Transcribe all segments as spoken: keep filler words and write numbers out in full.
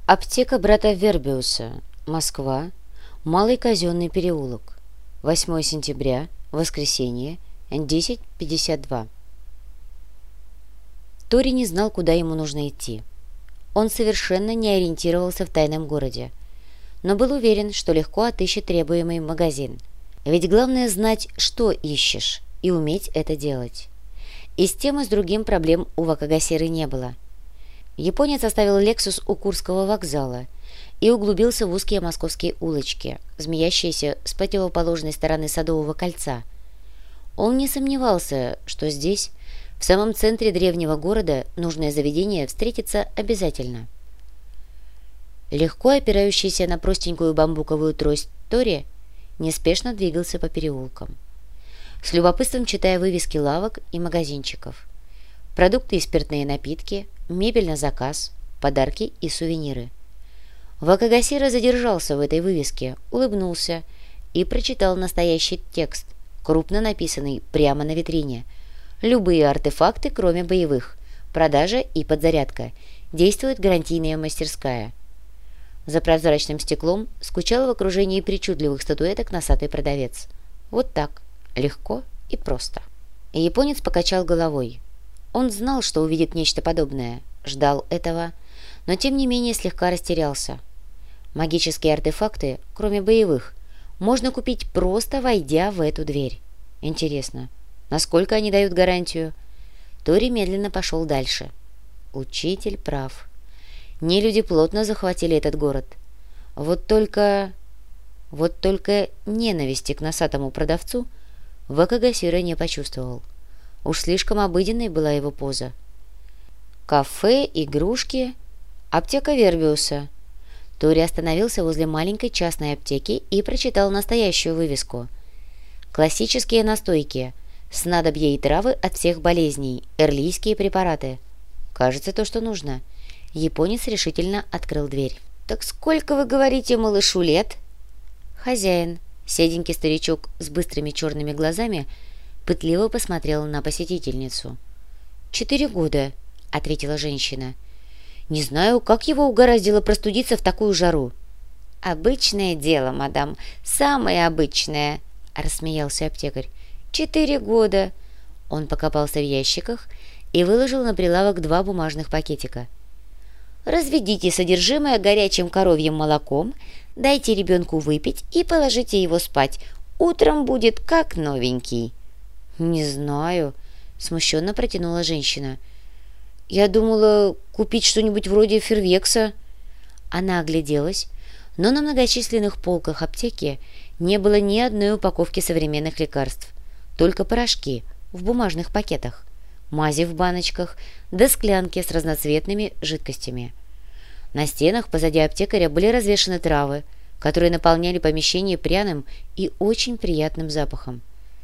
Аптека брата Вербиуса. Москва. Малый Казенный переулок. восьмое сентября. Воскресенье. десять пятьдесят два. Тори не знал, куда ему нужно идти. Он совершенно не ориентировался в тайном городе, но был уверен, что легко отыщет требуемый магазин. Ведь главное знать, что ищешь, и уметь это делать. И с тем и с другим проблем у Вакагасиры не было. Японец оставил «Лексус» у Курского вокзала и углубился в узкие московские улочки, змеящиеся с противоположной стороны Садового кольца. Он не сомневался, что здесь, в самом центре древнего города, нужное заведение встретится обязательно. Легко опирающийся на простенькую бамбуковую трость Тори неспешно двигался по переулкам, с любопытством читая вывески лавок и магазинчиков. Продукты и спиртные напитки, мебель на заказ, подарки и сувениры. Вакагасира задержался в этой вывеске, улыбнулся и прочитал настоящий текст, крупно написанный прямо на витрине. Любые артефакты, кроме боевых. Продажа и подзарядка. Действует гарантийная мастерская. За прозрачным стеклом скучал в окружении причудливых статуэток носатый продавец. Вот так. Легко и просто. И японец покачал головой. Он знал, что увидит нечто подобное. Ждал этого, но тем не менее слегка растерялся. Магические артефакты, кроме боевых, можно купить, просто войдя в эту дверь. Интересно, насколько они дают гарантию? Тори медленно пошел дальше. Учитель прав. Нелюди плотно захватили этот город. Вот только... Вот только ненависти к носатому продавцу Вакагасира не почувствовал. Уж слишком обыденной была его поза. Кафе, игрушки, аптека Вербиуса. Тори остановился возле маленькой частной аптеки и прочитал настоящую вывеску. Классические настойки, снадобья и травы от всех болезней, эрлийские препараты. Кажется, то, что нужно. Японец решительно открыл дверь. «Так сколько, вы говорите, малышу лет?» Хозяин, седенький старичок с быстрыми черными глазами, пытливо посмотрел на посетительницу. «Четыре года», — ответила женщина. «Не знаю, как его угораздило простудиться в такую жару». «Обычное дело, мадам, самое обычное», — рассмеялся аптекарь. «Четыре года». Он покопался в ящиках и выложил на прилавок два бумажных пакетика. «Разведите содержимое горячим коровьим молоком, дайте ребенку выпить и положите его спать. Утром будет как новенький». «Не знаю», — смущенно протянула женщина. «Я думала купить что-нибудь вроде фервекса». Она огляделась, но на многочисленных полках аптеки не было ни одной упаковки современных лекарств, только порошки в бумажных пакетах, мази в баночках, да склянки с разноцветными жидкостями. На стенах позади аптекаря были развешаны травы, которые наполняли помещение пряным и очень приятным запахом.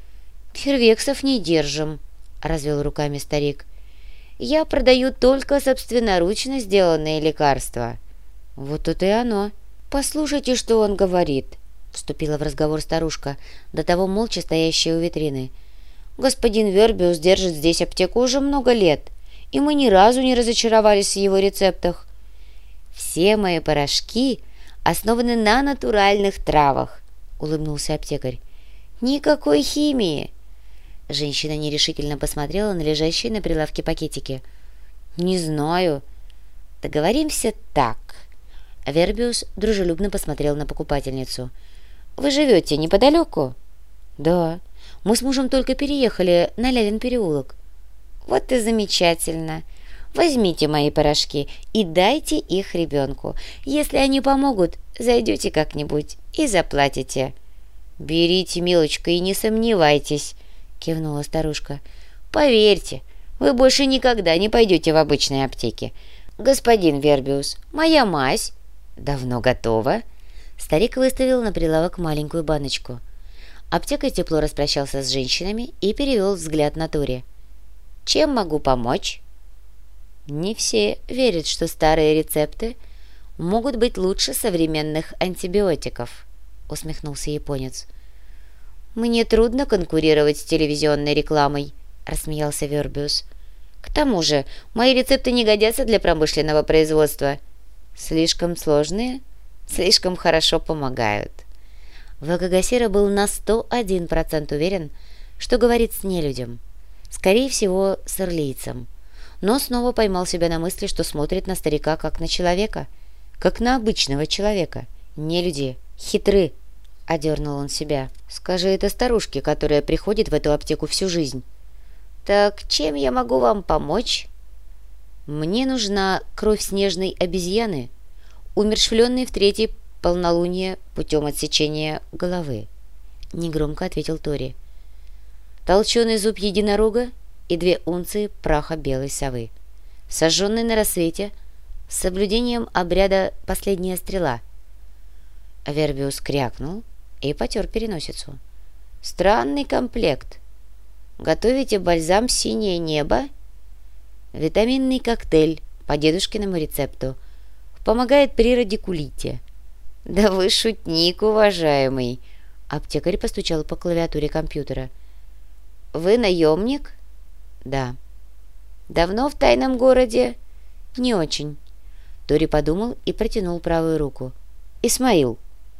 «Фервексов не держим», — развел руками старик. «Я продаю только собственноручно сделанные лекарства». «Вот это и оно. Послушайте, что он говорит», — вступила в разговор старушка, до того молча стоящая у витрины. «Господин Вербиус держит здесь аптеку уже много лет, и мы ни разу не разочаровались в его рецептах». «Все мои порошки основаны на натуральных травах», — улыбнулся аптекарь. «Никакой химии». Женщина нерешительно посмотрела на лежащие на прилавке пакетики. «Не знаю». «Договоримся так». Вербиус дружелюбно посмотрел на покупательницу. «Вы живете неподалеку?» «Да. Мы с мужем только переехали на Лялин переулок». «Вот и замечательно. Возьмите мои порошки и дайте их ребенку. Если они помогут, зайдете как-нибудь и заплатите». «Берите, милочка, и не сомневайтесь», — кивнула старушка. «Поверьте, вы больше никогда не пойдете в обычные аптеки. Господин Вербиус, моя мазь давно готова». Старик выставил на прилавок маленькую баночку. Аптекарь тепло распрощался с женщинами и перевел взгляд на Тори. «Чем могу помочь?» «Не все верят, что старые рецепты могут быть лучше современных антибиотиков», — усмехнулся японец. «Мне трудно конкурировать с телевизионной рекламой», — рассмеялся Вербиус. «К тому же мои рецепты не годятся для промышленного производства». Слишком сложные, слишком хорошо помогают. Вакагасира был на сто один процент уверен, что говорит с нелюдем, скорее всего, с ирлийцем, но снова поймал себя на мысли, что смотрит на старика как на человека, как на обычного человека. «Нелюди хитры», — одернул он себя. «Скажи это старушке, которая приходит в эту аптеку всю жизнь». «Так чем я могу вам помочь?» «Мне нужна кровь снежной обезьяны, умерщвленной в третье полнолуние путем отсечения головы», — негромко ответил Тори. «Толченый зуб единорога и две унции праха белой совы, сожженный на рассвете с соблюдением обряда «Последняя стрела». Вербиус крякнул и потер переносицу. «Странный комплект. Готовите бальзам «Синее небо»?» «Витаминный коктейль по дедушкиному рецепту. Помогает при радикулите». «Да вы шутник, уважаемый!» Аптекарь постучал по клавиатуре компьютера. «Вы наемник?» «Да». «Давно в тайном городе?» «Не очень». Тори подумал и протянул правую руку. «Исмаил».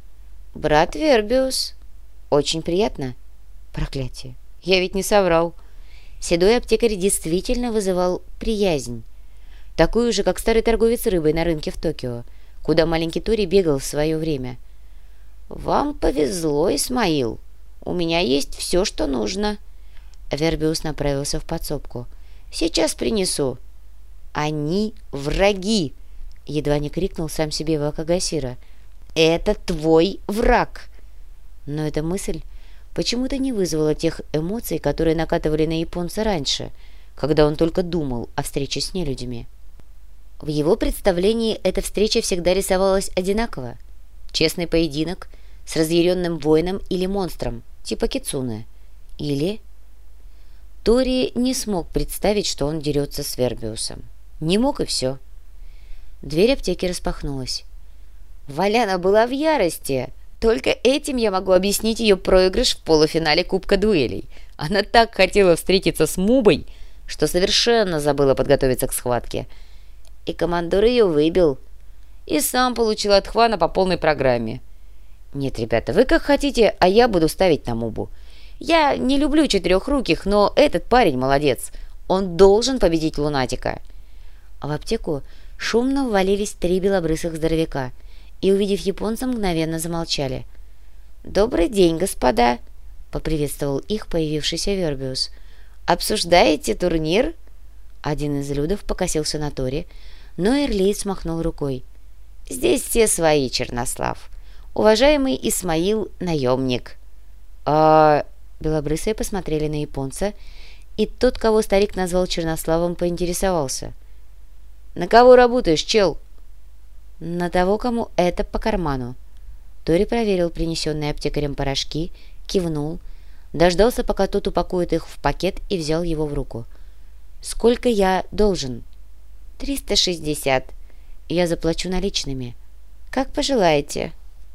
«Брат Вербиус». «Очень приятно». «Проклятие! Я ведь не соврал». Седой аптекарь действительно вызывал приязнь. Такую же, как старый торговец рыбой на рынке в Токио, куда маленький Тори бегал в свое время. «Вам повезло, Исмаил. У меня есть все, что нужно». Вербиус направился в подсобку. «Сейчас принесу». «Они враги!» — едва не крикнул сам себе Вакагасира. «Это твой враг!» Но эта мысль почему-то не вызвала тех эмоций, которые накатывали на японца раньше, когда он только думал о встрече с нелюдями. В его представлении эта встреча всегда рисовалась одинаково. Честный поединок с разъяренным воином или монстром, типа кицуне. Или... Тори не смог представить, что он дерется с Вербиусом. Не мог, и все. Дверь аптеки распахнулась. Валяна была в ярости. Только этим я могу объяснить ее проигрыш в полуфинале Кубка дуэлей. Она так хотела встретиться с Мубой, что совершенно забыла подготовиться к схватке. И командор ее выбил. И сам получил от Хвана по полной программе. Нет, ребята, вы как хотите, а я буду ставить на Мубу. Я не люблю четырехруких, но этот парень молодец. Он должен победить лунатика. А в аптеку шумно ввалились три белобрысых здоровяка и, увидев японца, мгновенно замолчали. «Добрый день, господа!» — поприветствовал их появившийся Вербиус. «Обсуждаете турнир?» Один из людов покосился на Тори, но ирлиец махнул рукой. «Здесь все свои, Чернослав. Уважаемый Исмаил — наемник». «А...» — белобрысые посмотрели на японца, и тот, кого старик назвал Чернославом, поинтересовался. «На кого работаешь, чел?» «На того, кому это по карману». Тори проверил принесенные аптекарем порошки, кивнул, дождался, пока тот упакует их в пакет, и взял его в руку. «Сколько я должен?» «Триста шестьдесят. Я заплачу наличными. Как пожелаете».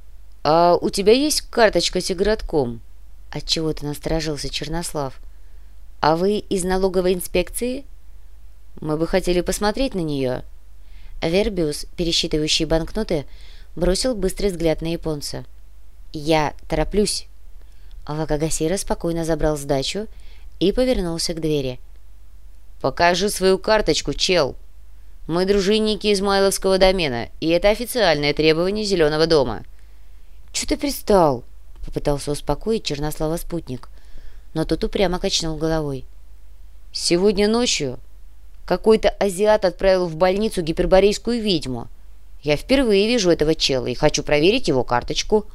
«А у тебя есть карточка с игротком?» Отчего-то насторожился Чернослав. «А вы из налоговой инспекции?» «Мы бы хотели посмотреть на нее». Вербиус, пересчитывающий банкноты, бросил быстрый взгляд на японца. «Я тороплюсь». Вакагасира спокойно забрал сдачу и повернулся к двери. «Покажи свою карточку, чел. Мы дружинники Измайловского домена, и это официальное требование Зеленого дома». «Чё ты пристал?» — попытался успокоить Чернослава спутник, но тот упрямо качнул головой. «Сегодня ночью какой-то азиат отправил в больницу гиперборейскую ведьму. Я впервые вижу этого чела и хочу проверить его карточку».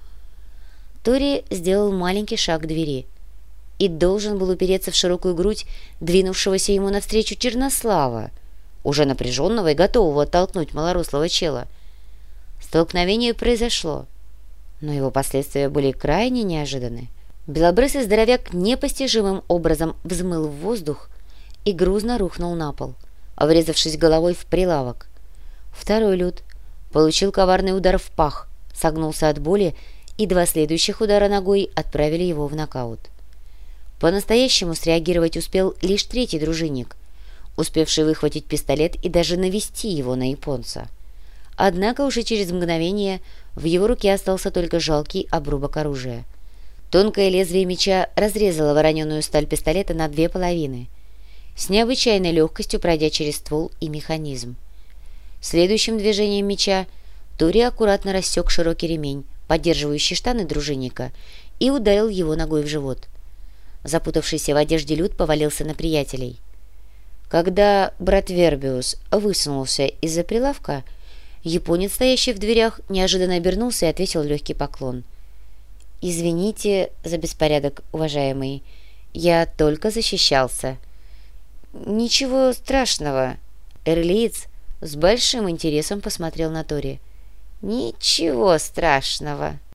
Тори сделал маленький шаг к двери и должен был упереться в широкую грудь двинувшегося ему навстречу Чернослава, уже напряженного и готового оттолкнуть малорослого чела. Столкновение произошло, но его последствия были крайне неожиданны. Белобрысый здоровяк непостижимым образом взмыл в воздух и грузно рухнул на пол, врезавшись головой в прилавок. Второй люд получил коварный удар в пах, согнулся от боли, и два следующих удара ногой отправили его в нокаут. По-настоящему среагировать успел лишь третий дружинник, успевший выхватить пистолет и даже навести его на японца. Однако уже через мгновение в его руке остался только жалкий обрубок оружия. Тонкое лезвие меча разрезало вороненую сталь пистолета на две половины, с необычайной легкостью пройдя через ствол и механизм. Следующим движением меча Тори аккуратно рассек широкий ремень, поддерживающий штаны дружинника, и ударил его ногой в живот. Запутавшийся в одежде Люд повалился на приятелей. Когда брат Вербиус высунулся из-за прилавка, японец, стоящий в дверях, неожиданно обернулся и отвесил легкий поклон. «Извините за беспорядок, уважаемый. Я только защищался». «Ничего страшного». Эрлиец с большим интересом посмотрел на Тори. «Ничего страшного».